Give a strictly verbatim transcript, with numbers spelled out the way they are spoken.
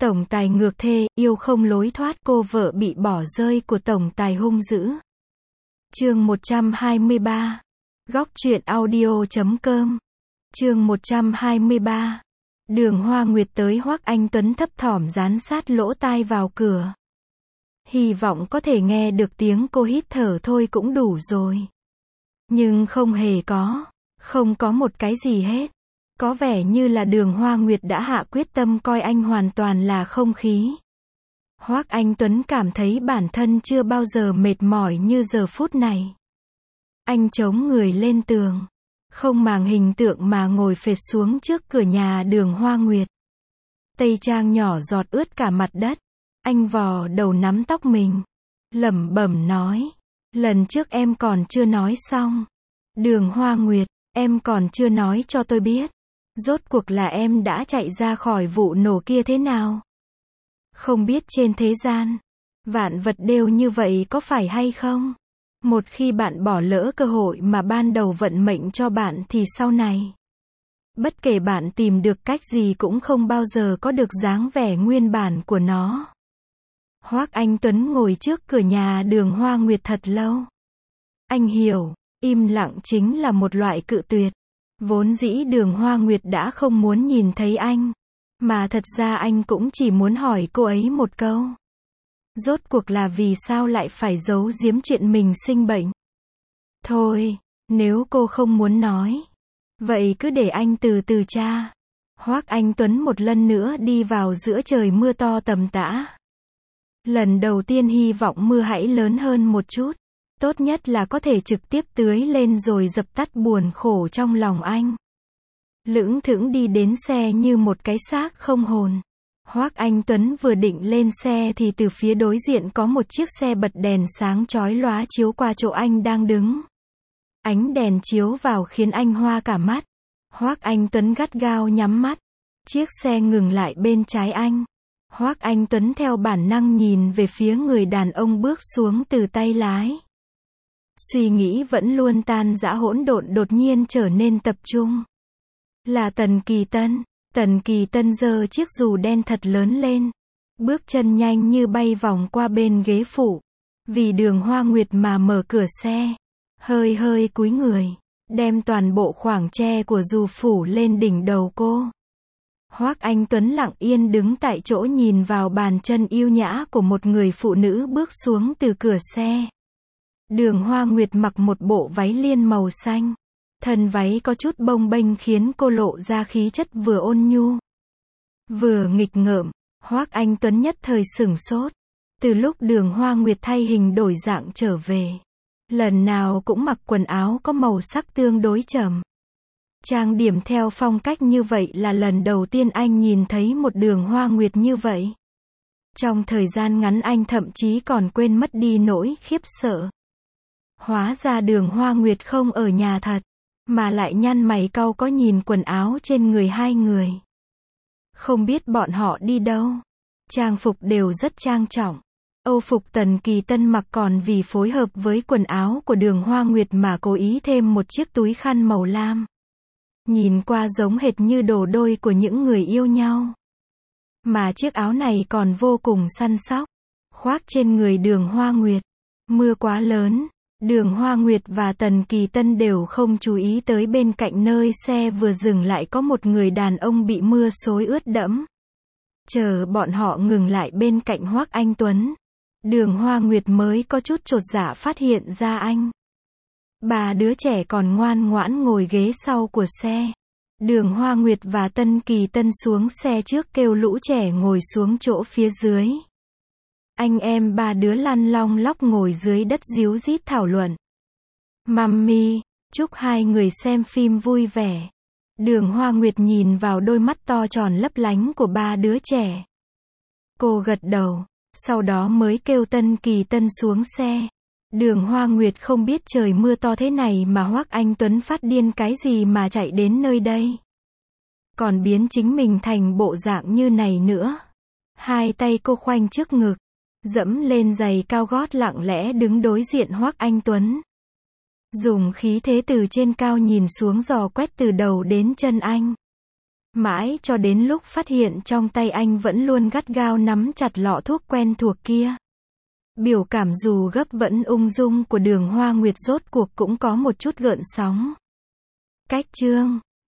Tổng tài ngược thê, yêu không lối thoát, cô vợ bị bỏ rơi của tổng tài hung dữ. Chương một trăm hai mươi ba. Góc truyện audio chấm com. Chương một trăm hai mươi ba. Đường Hoa Nguyệt tới Hoắc Anh Tuấn thấp thỏm dán sát lỗ tai vào cửa. Hy vọng có thể nghe được tiếng cô hít thở thôi cũng đủ rồi. Nhưng không hề có, không có một cái gì hết. Có vẻ như là Đường Hoa Nguyệt đã hạ quyết tâm coi anh hoàn toàn là không khí. Hoắc Anh Tuấn cảm thấy bản thân chưa bao giờ mệt mỏi như giờ phút này. Anh chống người lên tường, không màng hình tượng mà ngồi phệt xuống trước cửa nhà Đường Hoa Nguyệt. Tây trang nhỏ giọt ướt cả mặt đất. Anh vò đầu nắm tóc mình, lẩm bẩm nói, lần trước em còn chưa nói xong. Đường Hoa Nguyệt, em còn chưa nói cho tôi biết, rốt cuộc là em đã chạy ra khỏi vụ nổ kia thế nào? Không biết trên thế gian, vạn vật đều như vậy có phải hay không? Một khi bạn bỏ lỡ cơ hội mà ban đầu vận mệnh cho bạn thì sau này, bất kể bạn tìm được cách gì cũng không bao giờ có được dáng vẻ nguyên bản của nó. Hoắc Anh Tuấn ngồi trước cửa nhà Đường Hoa Nguyệt thật lâu. Anh hiểu, im lặng chính là một loại cự tuyệt. Vốn dĩ Đường Hoa Nguyệt đã không muốn nhìn thấy anh, mà thật ra anh cũng chỉ muốn hỏi cô ấy một câu. Rốt cuộc là vì sao lại phải giấu giếm chuyện mình sinh bệnh? Thôi, nếu cô không muốn nói, vậy cứ để anh từ từ tra. Hoắc Anh Tuấn một lần nữa đi vào giữa trời mưa to tầm tã. Lần đầu tiên hy vọng mưa hãy lớn hơn một chút. Tốt nhất là có thể trực tiếp tưới lên rồi dập tắt buồn khổ trong lòng anh. Lững thững đi đến xe như một cái xác không hồn. Hoắc Anh Tuấn vừa định lên xe thì từ phía đối diện có một chiếc xe bật đèn sáng chói lóa chiếu qua chỗ anh đang đứng. Ánh đèn chiếu vào khiến anh hoa cả mắt. Hoắc Anh Tuấn gắt gao nhắm mắt. Chiếc xe ngừng lại bên trái anh. Hoắc Anh Tuấn theo bản năng nhìn về phía người đàn ông bước xuống từ tay lái. Suy nghĩ vẫn luôn tan rã hỗn độn đột nhiên trở nên tập trung. Là Tần Kỳ Tân. Tần Kỳ Tân giơ chiếc dù đen thật lớn lên. Bước chân nhanh như bay vòng qua bên ghế phụ. Vì Đường Hoa Nguyệt mà mở cửa xe. Hơi hơi cúi người. Đem toàn bộ khoảng tre của dù phủ lên đỉnh đầu cô. Hoắc Anh Tuấn lặng yên đứng tại chỗ nhìn vào bàn chân yêu nhã của một người phụ nữ bước xuống từ cửa xe. Đường Hoa Nguyệt mặc một bộ váy liên màu xanh. Thân váy có chút bông bênh khiến cô lộ ra khí chất vừa ôn nhu, vừa nghịch ngợm. Hoắc Anh Tuấn nhất thời sửng sốt. Từ lúc Đường Hoa Nguyệt thay hình đổi dạng trở về, lần nào cũng mặc quần áo có màu sắc tương đối trầm. Trang điểm theo phong cách như vậy là lần đầu tiên anh nhìn thấy một Đường Hoa Nguyệt như vậy. Trong thời gian ngắn anh thậm chí còn quên mất đi nỗi khiếp sợ. Hóa ra Đường Hoa Nguyệt không ở nhà thật, mà lại nhăn mày cau có nhìn quần áo trên người hai người. Không biết bọn họ đi đâu. Trang phục đều rất trang trọng. Âu phục Tần Kỳ Tân mặc còn vì phối hợp với quần áo của Đường Hoa Nguyệt mà cố ý thêm một chiếc túi khăn màu lam. Nhìn qua giống hệt như đồ đôi của những người yêu nhau. Mà chiếc áo này còn vô cùng săn sóc, khoác trên người Đường Hoa Nguyệt. Mưa quá lớn, Đường Hoa Nguyệt và Tần Kỳ Tân đều không chú ý tới bên cạnh nơi xe vừa dừng lại có một người đàn ông bị mưa xối ướt đẫm. Chờ bọn họ ngừng lại bên cạnh Hoắc Anh Tuấn, Đường Hoa Nguyệt mới có chút chột dạ phát hiện ra anh. Ba đứa trẻ còn ngoan ngoãn ngồi ghế sau của xe. Đường Hoa Nguyệt và Tần Kỳ Tân xuống xe trước kêu lũ trẻ ngồi xuống chỗ phía dưới. Anh em ba đứa lăn long lóc ngồi dưới đất ríu rít thảo luận. Mummy, chúc hai người xem phim vui vẻ. Đường Hoa Nguyệt nhìn vào đôi mắt to tròn lấp lánh của ba đứa trẻ. Cô gật đầu, sau đó mới kêu Tần Kỳ Tân xuống xe. Đường Hoa Nguyệt không biết trời mưa to thế này mà Hoắc Anh Tuấn phát điên cái gì mà chạy đến nơi đây. Còn biến chính mình thành bộ dạng như này nữa. Hai tay cô khoanh trước ngực, dẫm lên giày cao gót lặng lẽ đứng đối diện Hoắc Anh Tuấn. Dùng khí thế từ trên cao nhìn xuống dò quét từ đầu đến chân anh. Mãi cho đến lúc phát hiện trong tay anh vẫn luôn gắt gao nắm chặt lọ thuốc quen thuộc kia. Biểu cảm dù gấp vẫn ung dung của Đường Hoa Nguyệt rốt cuộc cũng có một chút gợn sóng. Cách chương